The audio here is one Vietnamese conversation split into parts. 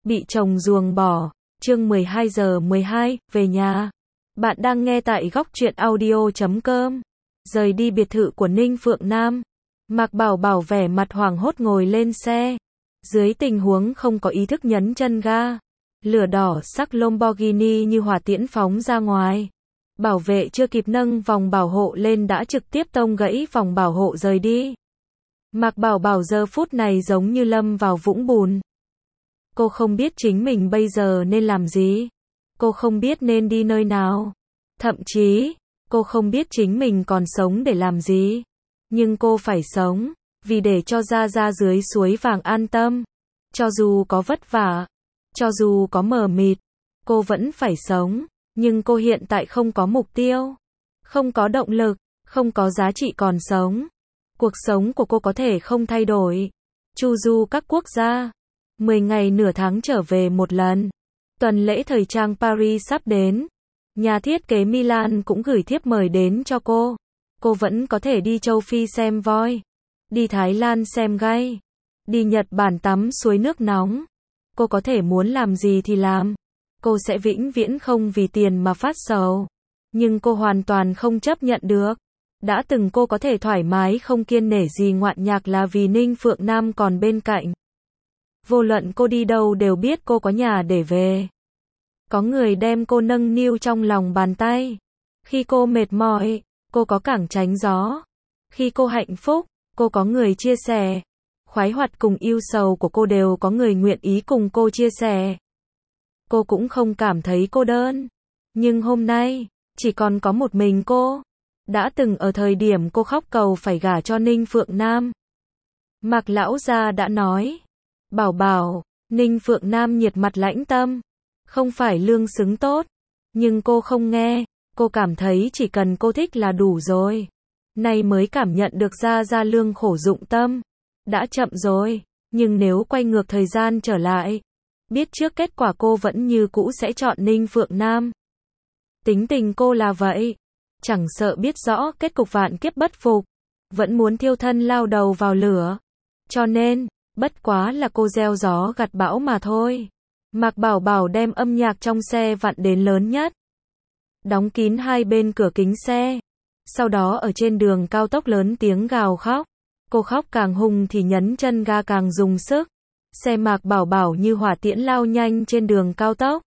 bị chồng ruồng bỏ. Chương 12 giờ 12, về nhà. Bạn đang nghe tại góc truyện audio.com. Rời đi biệt thự của Ninh Phượng Nam. Mạc Bảo Bảo vẻ mặt hoảng hốt ngồi lên xe. Dưới tình huống không có ý thức nhấn chân ga. Lửa đỏ sắc Lamborghini như hỏa tiễn phóng ra ngoài. Bảo vệ chưa kịp nâng vòng bảo hộ lên đã trực tiếp tông gãy vòng bảo hộ rời đi. Mạc Bảo Bảo giờ phút này giống như lâm vào vũng bùn. Cô không biết chính mình bây giờ nên làm gì. Cô không biết nên đi nơi nào. Thậm chí, cô không biết chính mình còn sống để làm gì. Nhưng cô phải sống, vì để cho Gia Gia dưới suối vàng an tâm. Cho dù có vất vả, cho dù có mờ mịt, cô vẫn phải sống. Nhưng cô hiện tại không có mục tiêu, không có động lực, không có giá trị còn sống. Cuộc sống của cô có thể không thay đổi. Chu du các quốc gia, 10 ngày nửa tháng trở về một lần. Tuần lễ thời trang Paris sắp đến. Nhà thiết kế Milan cũng gửi thiếp mời đến cho cô. Cô vẫn có thể đi châu Phi xem voi, đi Thái Lan xem gai, đi Nhật Bản tắm suối nước nóng. Cô có thể muốn làm gì thì làm. Cô sẽ vĩnh viễn không vì tiền mà phát sầu. Nhưng cô hoàn toàn không chấp nhận được. Đã từng cô có thể thoải mái không kiêng nể gì ngoạn nhạc là vì Ninh Phượng Nam còn bên cạnh. Vô luận cô đi đâu đều biết cô có nhà để về. Có người đem cô nâng niu trong lòng bàn tay. Khi cô mệt mỏi, cô có cảng tránh gió. Khi cô hạnh phúc, cô có người chia sẻ. Khoái hoạt cùng yêu sầu của cô đều có người nguyện ý cùng cô chia sẻ. Cô cũng không cảm thấy cô đơn. Nhưng hôm nay, chỉ còn có một mình cô. Đã từng ở thời điểm cô khóc cầu phải gả cho Ninh Phượng Nam. Mạc lão gia đã nói. Bảo Bảo, Ninh Phượng Nam nhiệt mặt lãnh tâm. Không phải lương xứng tốt. Nhưng cô không nghe. Cô cảm thấy chỉ cần cô thích là đủ rồi. Nay mới cảm nhận được Gia Gia lương khổ dụng tâm. Đã chậm rồi. Nhưng nếu quay ngược thời gian trở lại, biết trước kết quả cô vẫn như cũ sẽ chọn Ninh Phượng Nam. Tính tình cô là vậy. Chẳng sợ biết rõ kết cục vạn kiếp bất phục. Vẫn muốn thiêu thân lao đầu vào lửa. Cho nên, bất quá là cô gieo gió gặt bão mà thôi. Mạc Bảo Bảo đem âm nhạc trong xe vặn đến lớn nhất. Đóng kín hai bên cửa kính xe. Sau đó ở trên đường cao tốc lớn tiếng gào khóc. Cô khóc càng hùng thì nhấn chân ga càng dùng sức. Xe Mạc Bảo Bảo như hỏa tiễn lao nhanh trên đường cao tốc.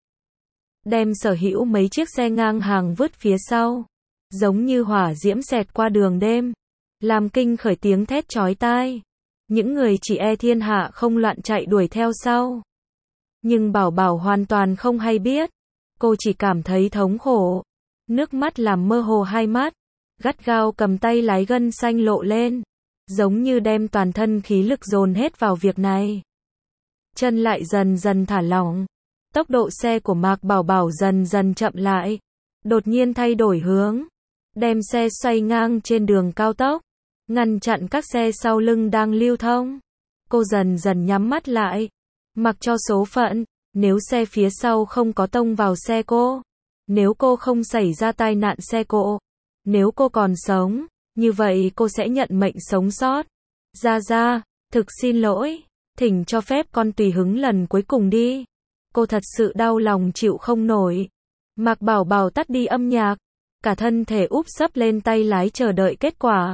Đem sở hữu mấy chiếc xe ngang hàng vứt phía sau. Giống như hỏa diễm xẹt qua đường đêm. Làm kinh khởi tiếng thét chói tai. Những người chỉ e thiên hạ không loạn chạy đuổi theo sau. Nhưng Bảo Bảo hoàn toàn không hay biết. Cô chỉ cảm thấy thống khổ. Nước mắt làm mơ hồ hai mắt. Gắt gao cầm tay lái gân xanh lộ lên. Giống như đem toàn thân khí lực dồn hết vào việc này. Chân lại dần dần thả lỏng. Tốc độ xe của Mạc Bảo Bảo dần dần chậm lại. Đột nhiên thay đổi hướng. Đem xe xoay ngang trên đường cao tốc. Ngăn chặn các xe sau lưng đang lưu thông. Cô dần dần nhắm mắt lại. Mặc cho số phận. Nếu xe phía sau không có tông vào xe cô. Nếu cô không xảy ra tai nạn xe cộ. Nếu cô còn sống. Như vậy cô sẽ nhận mệnh sống sót. Gia Gia, thực xin lỗi. Thỉnh cho phép con tùy hứng lần cuối cùng đi. Cô thật sự đau lòng chịu không nổi. Mạc Bảo Bảo tắt đi âm nhạc. Cả thân thể úp sấp lên tay lái chờ đợi kết quả.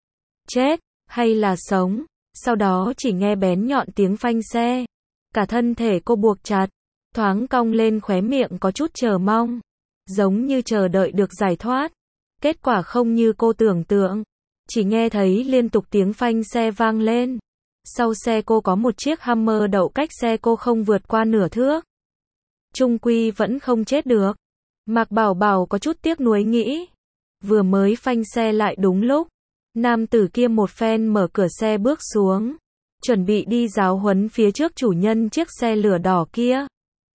Chết, hay là sống. Sau đó chỉ nghe bén nhọn tiếng phanh xe. Cả thân thể cô buộc chặt. Thoáng cong lên khóe miệng có chút chờ mong. Giống như chờ đợi được giải thoát. Kết quả không như cô tưởng tượng. Chỉ nghe thấy liên tục tiếng phanh xe vang lên. Sau xe cô có một chiếc Hummer đậu cách xe cô không vượt qua nửa thước. Chung quy vẫn không chết được. Mạc Bảo Bảo có chút tiếc nuối nghĩ. Vừa mới phanh xe lại đúng lúc. Nam tử kia một phen mở cửa xe bước xuống. Chuẩn bị đi giáo huấn phía trước chủ nhân chiếc xe lửa đỏ kia.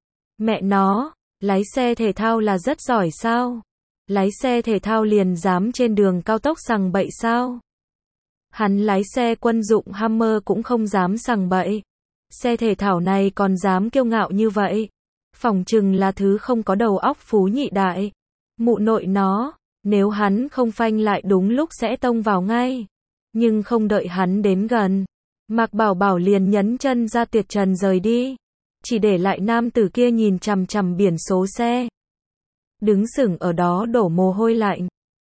Mẹ nó, lái xe thể thao là rất giỏi sao? Lái xe thể thao liền dám trên đường cao tốc sằng bậy sao? Hắn lái xe quân dụng Hummer cũng không dám sằng bậy. Xe thể thao này còn dám kiêu ngạo như vậy. Phỏng chừng là thứ không có đầu óc phú nhị đại. Mụ nội nó, nếu hắn không phanh lại đúng lúc sẽ tông vào ngay. Nhưng không đợi hắn đến gần. Mạc Bảo Bảo liền nhấn chân ra tuyệt trần rời đi. chỉ để lại nam tử kia nhìn chằm chằm biển số xe. Đứng sững ở đó đổ mồ hôi lạnh.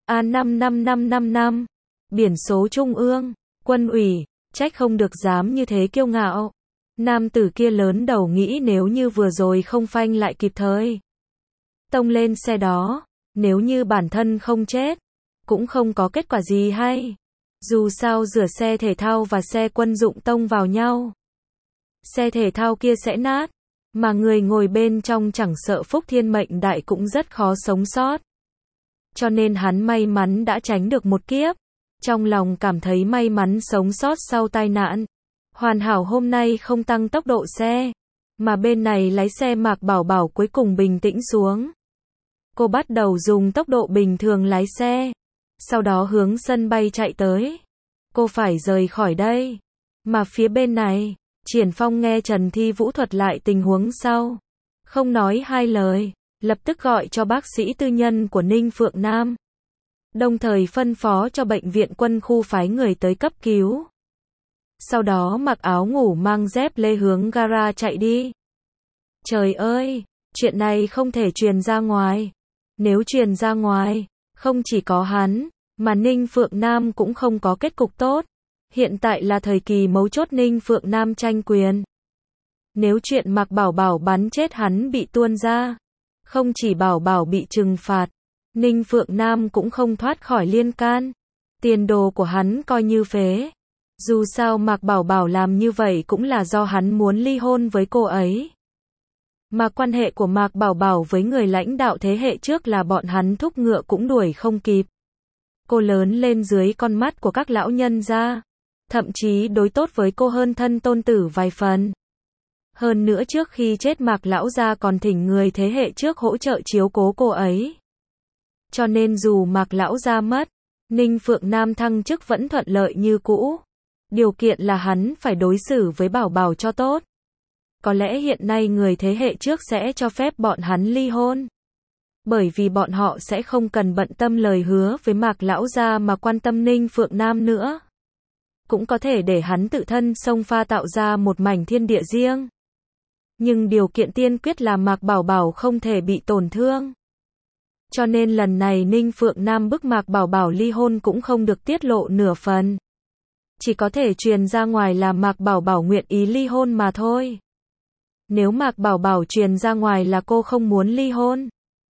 A55555, biển số Trung ương, Quân ủy, trách không được dám như thế kiêu ngạo. Nam tử kia lớn đầu nghĩ nếu như vừa rồi không phanh lại kịp thời, tông lên xe đó, nếu như bản thân không chết, cũng không có kết quả gì hay. Dù sao rửa xe thể thao và xe quân dụng tông vào nhau, xe thể thao kia sẽ nát, mà người ngồi bên trong chẳng sợ phúc thiên mệnh đại cũng rất khó sống sót. Cho nên hắn may mắn đã tránh được một kiếp, trong lòng cảm thấy may mắn sống sót sau tai nạn. Hoàn hảo hôm nay không tăng tốc độ xe, mà bên này lái xe Mạc Bảo Bảo cuối cùng bình tĩnh xuống. Cô bắt đầu dùng tốc độ bình thường lái xe, sau đó hướng sân bay chạy tới. Cô phải rời khỏi đây. Mà phía bên này, Triển Phong nghe Trần Thi Vũ thuật lại tình huống sau, không nói hai lời, lập tức gọi cho bác sĩ tư nhân của Ninh Phượng Nam, đồng thời phân phó cho bệnh viện quân khu phái người tới cấp cứu. Sau đó mặc áo ngủ mang dép lê hướng gara chạy đi. Trời ơi, chuyện này không thể truyền ra ngoài. Nếu truyền ra ngoài, không chỉ có hắn, mà Ninh Phượng Nam cũng không có kết cục tốt. Hiện tại là thời kỳ mấu chốt Ninh Phượng Nam tranh quyền. Nếu chuyện Mạc Bảo Bảo bắn chết hắn bị tuôn ra, không chỉ Bảo Bảo bị trừng phạt, Ninh Phượng Nam cũng không thoát khỏi liên can. Tiền đồ của hắn coi như phế. Dù sao Mạc Bảo Bảo làm như vậy cũng là do hắn muốn ly hôn với cô ấy. Mà quan hệ của Mạc Bảo Bảo với người lãnh đạo thế hệ trước là bọn hắn thúc ngựa cũng đuổi không kịp. Cô lớn lên dưới con mắt của các lão nhân gia, thậm chí đối tốt với cô hơn thân tôn tử vài phần. Hơn nữa trước khi chết Mạc lão gia còn thỉnh người thế hệ trước hỗ trợ chiếu cố cô ấy. Cho nên dù Mạc lão gia mất, Ninh Phượng Nam thăng chức vẫn thuận lợi như cũ. Điều kiện là hắn phải đối xử với Bảo Bảo cho tốt. Có lẽ hiện nay người thế hệ trước sẽ cho phép bọn hắn ly hôn. Bởi vì bọn họ sẽ không cần bận tâm lời hứa với Mạc lão gia mà quan tâm Ninh Phượng Nam nữa. Cũng có thể để hắn tự thân xông pha tạo ra một mảnh thiên địa riêng. Nhưng điều kiện tiên quyết là Mạc Bảo Bảo không thể bị tổn thương. Cho nên lần này Ninh Phượng Nam bức Mạc Bảo Bảo ly hôn cũng không được tiết lộ nửa phần. Chỉ có thể truyền ra ngoài là Mạc Bảo Bảo nguyện ý ly hôn mà thôi. Nếu Mạc Bảo Bảo truyền ra ngoài là cô không muốn ly hôn,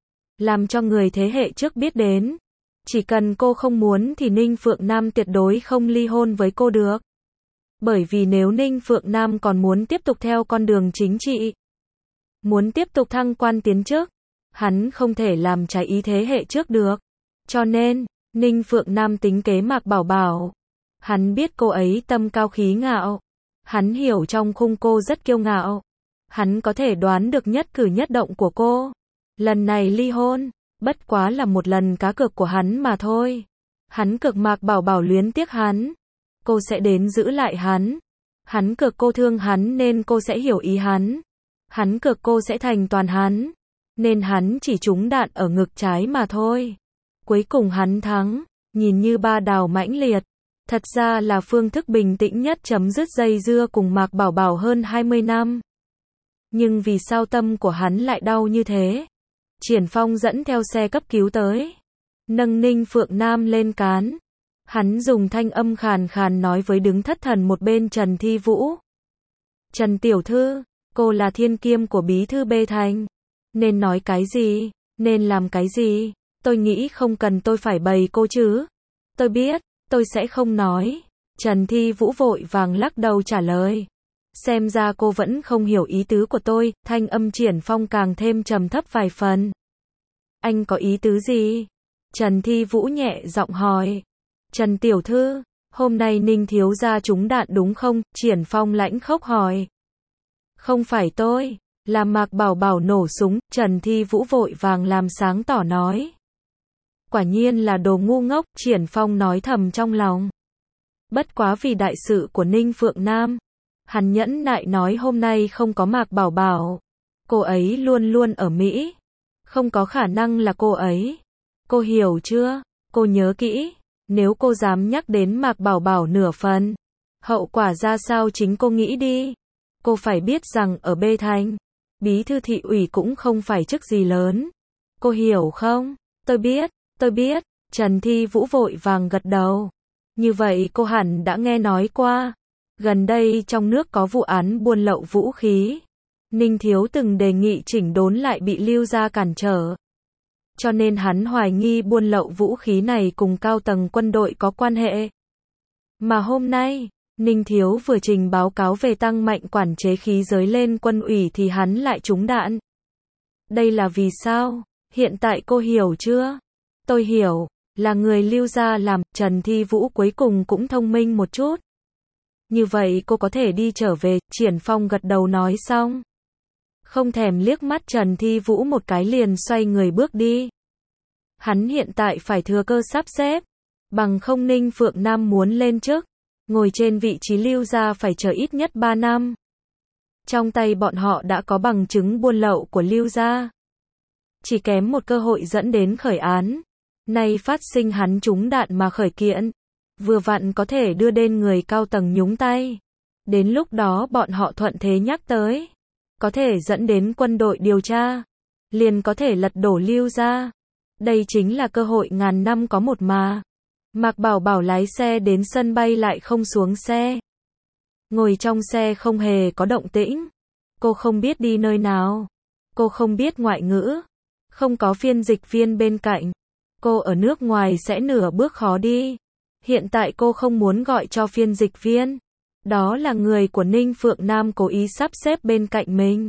làm cho người thế hệ trước biết đến, chỉ cần cô không muốn thì Ninh Phượng Nam tuyệt đối không ly hôn với cô được. Bởi vì nếu Ninh Phượng Nam còn muốn tiếp tục theo con đường chính trị, muốn tiếp tục thăng quan tiến chức, hắn không thể làm trái ý thế hệ trước được. Cho nên, Ninh Phượng Nam tính kế Mạc Bảo Bảo. Hắn biết cô ấy tâm cao khí ngạo. Hắn hiểu trong khung cô rất kiêu ngạo. Hắn có thể đoán được nhất cử nhất động của cô. Lần này ly hôn, bất quá là một lần cá cược của hắn mà thôi. Hắn cược Mạc Bảo Bảo luyến tiếc hắn, cô sẽ đến giữ lại hắn. Hắn cược cô thương hắn nên cô sẽ hiểu ý hắn. Hắn cược cô sẽ thành toàn hắn, nên hắn chỉ trúng đạn ở ngực trái mà thôi. Cuối cùng hắn thắng, nhìn như ba đào mãnh liệt. Thật ra là phương thức bình tĩnh nhất chấm dứt dây dưa cùng Mạc Bảo Bảo hơn 20 năm. Nhưng vì sao tâm của hắn lại đau như thế? Triển Phong dẫn theo xe cấp cứu tới, nâng Ninh Phượng Nam lên cán. Hắn dùng thanh âm khàn khàn nói với đứng thất thần một bên Trần Thi Vũ. Trần tiểu thư, cô là thiên kiêm của bí thư Bê Thành. Nên nói cái gì, nên làm cái gì, tôi nghĩ không cần tôi phải bày cô chứ. Tôi biết, tôi sẽ không nói. Trần Thi Vũ vội vàng lắc đầu trả lời. Xem ra cô vẫn không hiểu ý tứ của tôi, thanh âm Triển Phong càng thêm trầm thấp vài phần. Anh có ý tứ gì? Trần Thi Vũ nhẹ giọng hỏi. Trần tiểu thư, hôm nay Ninh thiếu gia trúng đạn đúng không? Triển Phong lãnh khốc hỏi. Không phải tôi, là Mạc Bảo Bảo nổ súng. Trần Thi Vũ vội vàng làm sáng tỏ nói. Quả nhiên là đồ ngu ngốc, Triển Phong nói thầm trong lòng. Bất quá vì đại sự của Ninh Phượng Nam, hắn nhẫn nại nói hôm nay không có Mạc Bảo Bảo. Cô ấy luôn luôn ở Mỹ. Không có khả năng là cô ấy. Cô hiểu chưa? Cô nhớ kỹ. Nếu cô dám nhắc đến Mạc Bảo Bảo nửa phần, hậu quả ra sao chính cô nghĩ đi. Cô phải biết rằng ở B Thành, bí thư thị ủy cũng không phải chức gì lớn. Cô hiểu không? Tôi biết, Trần Thi Vũ vội vàng gật đầu. Như vậy cô hẳn đã nghe nói qua. Gần đây trong nước có vụ án buôn lậu vũ khí. Ninh Thiếu từng đề nghị chỉnh đốn lại bị Lưu gia cản trở. Cho nên hắn hoài nghi buôn lậu vũ khí này cùng cao tầng quân đội có quan hệ. Mà hôm nay, Ninh Thiếu vừa trình báo cáo về tăng mạnh quản chế khí giới lên quân ủy thì hắn lại trúng đạn. Đây là vì sao? Hiện tại cô hiểu chưa? Tôi hiểu, là người Lưu gia làm. Trần Thi Vũ cuối cùng cũng thông minh một chút. Như vậy cô có thể đi trở về. Triển Phong gật đầu nói xong. Không thèm liếc mắt Trần Thi Vũ một cái liền xoay người bước đi. Hắn hiện tại phải thừa cơ sắp xếp. Bằng không Ninh Phượng Nam muốn lên chức, ngồi trên vị trí Lưu gia phải chờ ít nhất 3 năm. Trong tay bọn họ đã có bằng chứng buôn lậu của Lưu gia. Chỉ kém một cơ hội dẫn đến khởi án. Nay phát sinh hắn trúng đạn mà khởi kiện. Vừa vặn có thể đưa đến người cao tầng nhúng tay. Đến lúc đó bọn họ thuận thế nhắc tới. Có thể dẫn đến quân đội điều tra. Liền có thể lật đổ Lưu gia. Đây chính là cơ hội ngàn năm có một mà. Mạc Bảo Bảo lái xe đến sân bay lại không xuống xe. Ngồi trong xe không hề có động tĩnh. Cô không biết đi nơi nào. Cô không biết ngoại ngữ. Không có phiên dịch viên bên cạnh. Cô ở nước ngoài sẽ nửa bước khó đi. Hiện tại cô không muốn gọi cho phiên dịch viên. Đó là người của Ninh Phượng Nam cố ý sắp xếp bên cạnh mình.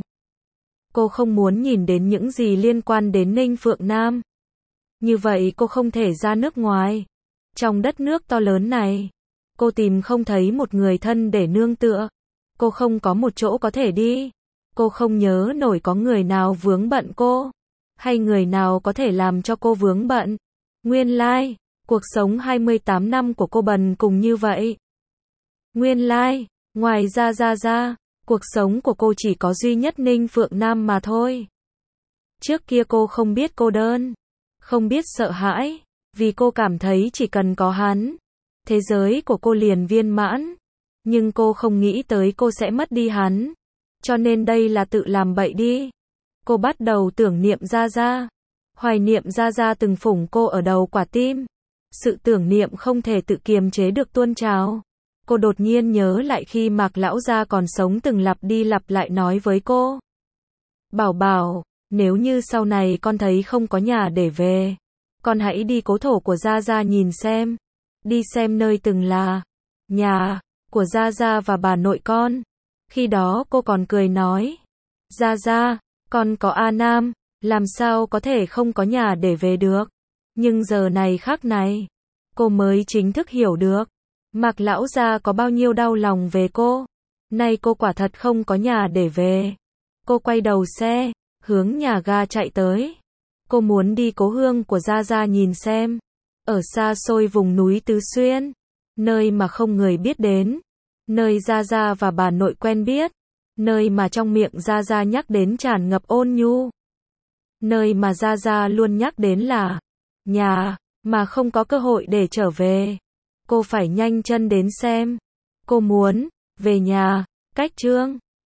Cô không muốn nhìn đến những gì liên quan đến Ninh Phượng Nam. Như vậy cô không thể ra nước ngoài. Trong đất nước to lớn này, cô tìm không thấy một người thân để nương tựa. Cô không có một chỗ có thể đi. Cô không nhớ nổi có người nào vướng bận cô. Hay người nào có thể làm cho cô vướng bận. Nguyên lai, cuộc sống 28 năm của cô bần cùng như vậy. Nguyên lai, ngoài ra, cuộc sống của cô chỉ có duy nhất Ninh Phượng Nam mà thôi. Trước kia cô không biết cô đơn. Không biết sợ hãi. Vì cô cảm thấy chỉ cần có hắn, thế giới của cô liền viên mãn. Nhưng cô không nghĩ tới cô sẽ mất đi hắn. Cho nên đây là tự làm bậy đi. Cô bắt đầu tưởng niệm Gia Gia. Hoài niệm Gia Gia từng phủng cô ở đầu quả tim. Sự tưởng niệm không thể tự kiềm chế được tuôn trào. Cô đột nhiên nhớ lại khi Mạc lão gia còn sống từng lặp đi lặp lại nói với cô. Bảo Bảo, nếu như sau này con thấy không có nhà để về, con hãy đi cố thổ của Gia Gia nhìn xem. Đi xem nơi từng là nhà của Gia Gia và bà nội con. Khi đó cô còn cười nói. Gia Gia, con có A Nam, làm sao có thể không có nhà để về được. Nhưng giờ này khắc này, cô mới chính thức hiểu được. Mạc lão gia có bao nhiêu đau lòng về cô. Nay cô quả thật không có nhà để về. Cô quay đầu xe, hướng nhà ga chạy tới. Cô muốn đi cố hương của Gia Gia nhìn xem. Ở xa xôi vùng núi Tứ Xuyên. Nơi mà không người biết đến. Nơi Gia Gia và bà nội quen biết. Nơi mà trong miệng Gia Gia nhắc đến tràn ngập ôn nhu. Nơi mà Gia Gia luôn nhắc đến là nhà, mà không có cơ hội để trở về. Cô phải nhanh chân đến xem. Cô muốn về nhà. Cách chương